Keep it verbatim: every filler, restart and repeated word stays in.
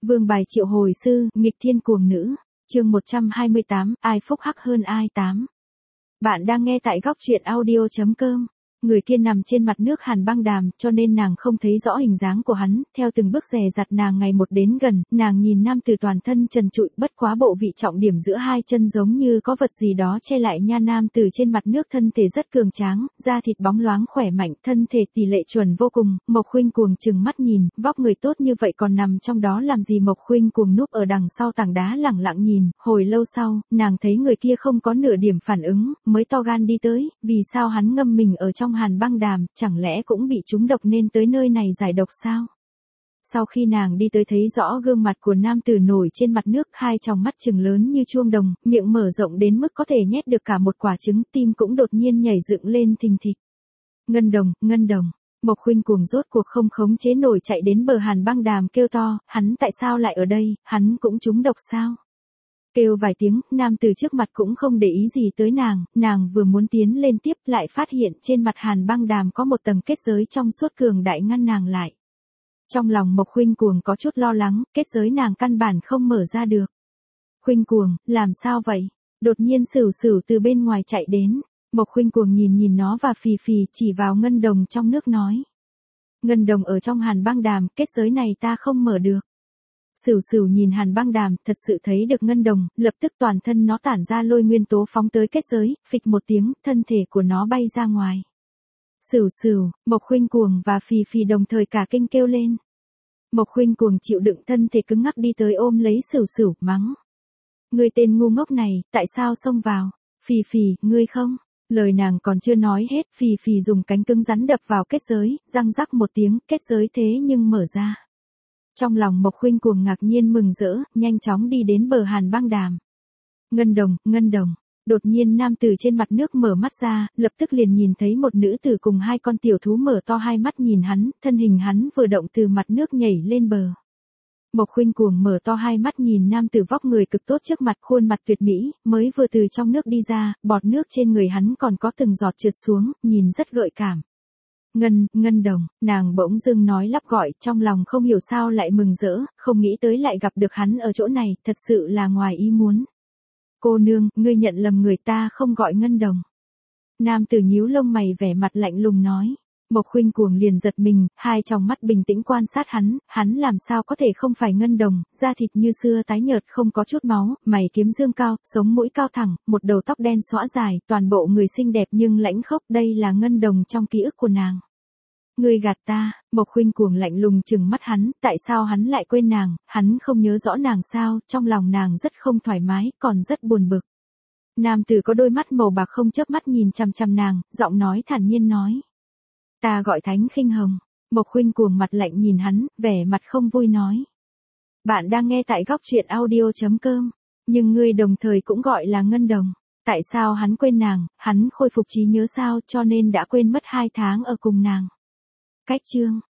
Vương bài triệu hồi sư, nghịch thiên cuồng nữ. Chương một trăm hai mươi tám, ai phúc hắc hơn ai tám. Bạn đang nghe tại góc truyện audio chấm com. Người kia nằm trên mặt nước Hàn Băng Đàm, cho nên nàng không thấy rõ hình dáng của hắn, theo từng bước dè dặt nàng ngày một đến gần, nàng nhìn nam tử toàn thân trần trụi, bất quá bộ vị trọng điểm giữa hai chân giống như có vật gì đó che lại nha. Nam tử trên mặt nước thân thể rất cường tráng, da thịt bóng loáng khỏe mạnh, thân thể tỷ lệ chuẩn vô cùng. Mộc Khuynh cuồng trừng mắt nhìn, vóc người tốt như vậy còn nằm trong đó làm gì? Mộc Khuynh cuồng núp ở đằng sau tảng đá lẳng lặng nhìn, hồi lâu sau, nàng thấy người kia không có nửa điểm phản ứng, mới to gan đi tới. Vì sao hắn ngâm mình ở trong Hàn Băng Đàm, chẳng lẽ cũng bị trúng độc nên tới nơi này giải độc sao? Sau khi nàng đi tới thấy rõ gương mặt của nam tử nổi trên mặt nước, hai tròng mắt trừng lớn như chuông đồng, miệng mở rộng đến mức có thể nhét được cả một quả trứng, tim cũng đột nhiên nhảy dựng lên thình thịch. Ngân Đồng, Ngân Đồng. Mộc Khuynh cuồng rốt cuộc không khống chế nổi chạy đến bờ Hàn Băng Đàm kêu to, hắn tại sao lại ở đây, hắn cũng trúng độc sao? Kêu vài tiếng, nam từ trước mặt cũng không để ý gì tới nàng, nàng vừa muốn tiến lên tiếp lại phát hiện trên mặt Hàn Băng Đàm có một tầng kết giới trong suốt cường đại ngăn nàng lại. Trong lòng Mộc Khuynh cuồng có chút lo lắng, kết giới nàng căn bản không mở ra được. Khuynh cuồng, làm sao vậy? Đột nhiên Sửu Sửu từ bên ngoài chạy đến, Mộc Khuynh cuồng nhìn nhìn nó và phì phì chỉ vào Ngân Đồng trong nước nói. Ngân Đồng ở trong Hàn Băng Đàm, kết giới này ta không mở được. Sửu Sửu nhìn Hàn Băng Đàm, thật sự thấy được Ngân Đồng, lập tức toàn thân nó tản ra lôi nguyên tố phóng tới kết giới, phịch một tiếng, thân thể của nó bay ra ngoài. Sửu Sửu, Mộc Khuynh cuồng và phì phì đồng thời cả kinh kêu lên. Mộc Khuynh cuồng chịu đựng thân thể cứng ngắc đi tới ôm lấy Sửu Sửu, mắng. Ngươi tên ngu ngốc này, tại sao xông vào? Phì phì, ngươi không? Lời nàng còn chưa nói hết, phì phì dùng cánh cứng rắn đập vào kết giới, răng rắc một tiếng, kết giới thế nhưng mở ra. Trong lòng Mộc Khuynh cuồng ngạc nhiên mừng rỡ, nhanh chóng đi đến bờ Hàn Băng Đàm. Ngân Đồng, Ngân Đồng. Đột nhiên nam tử trên mặt nước mở mắt ra, lập tức liền nhìn thấy một nữ tử cùng hai con tiểu thú mở to hai mắt nhìn hắn, thân hình hắn vừa động từ mặt nước nhảy lên bờ. Mộc Khuynh cuồng mở to hai mắt nhìn nam tử vóc người cực tốt trước mặt, khuôn mặt tuyệt mỹ, mới vừa từ trong nước đi ra, bọt nước trên người hắn còn có từng giọt trượt xuống, nhìn rất gợi cảm. Ngân, Ngân Đồng, nàng bỗng dưng nói lắp gọi, trong lòng không hiểu sao lại mừng rỡ, không nghĩ tới lại gặp được hắn ở chỗ này, thật sự là ngoài ý muốn. Cô nương, ngươi nhận lầm người, ta không gọi Ngân Đồng. Nam tử nhíu lông mày vẻ mặt lạnh lùng nói. Mộc Khuynh cuồng liền giật mình, hai tròng mắt bình tĩnh quan sát hắn, hắn làm sao có thể không phải Ngân Đồng, da thịt như xưa tái nhợt không có chút máu, mày kiếm dương cao, sống mũi cao thẳng, một đầu tóc đen xõa dài, toàn bộ người xinh đẹp nhưng lãnh khốc, đây là Ngân Đồng trong ký ức của nàng. Ngươi gạt ta, Mộc Khuynh cuồng lạnh lùng trừng mắt hắn, tại sao hắn lại quên nàng, hắn không nhớ rõ nàng sao? Trong lòng nàng rất không thoải mái, còn rất buồn bực. Nam tử có đôi mắt màu bạc không chớp mắt nhìn chằm chằm nàng, giọng nói thản nhiên nói. Ta gọi Thánh Khinh Hồng. Mộc Khuynh cuồng mặt lạnh nhìn hắn, vẻ mặt không vui nói. Bạn đang nghe tại góc truyện audio chấm com, nhưng ngươi đồng thời cũng gọi là Ngân Đồng. Tại sao hắn quên nàng, hắn khôi phục trí nhớ sao, cho nên đã quên mất hai tháng ở cùng nàng. Cách chương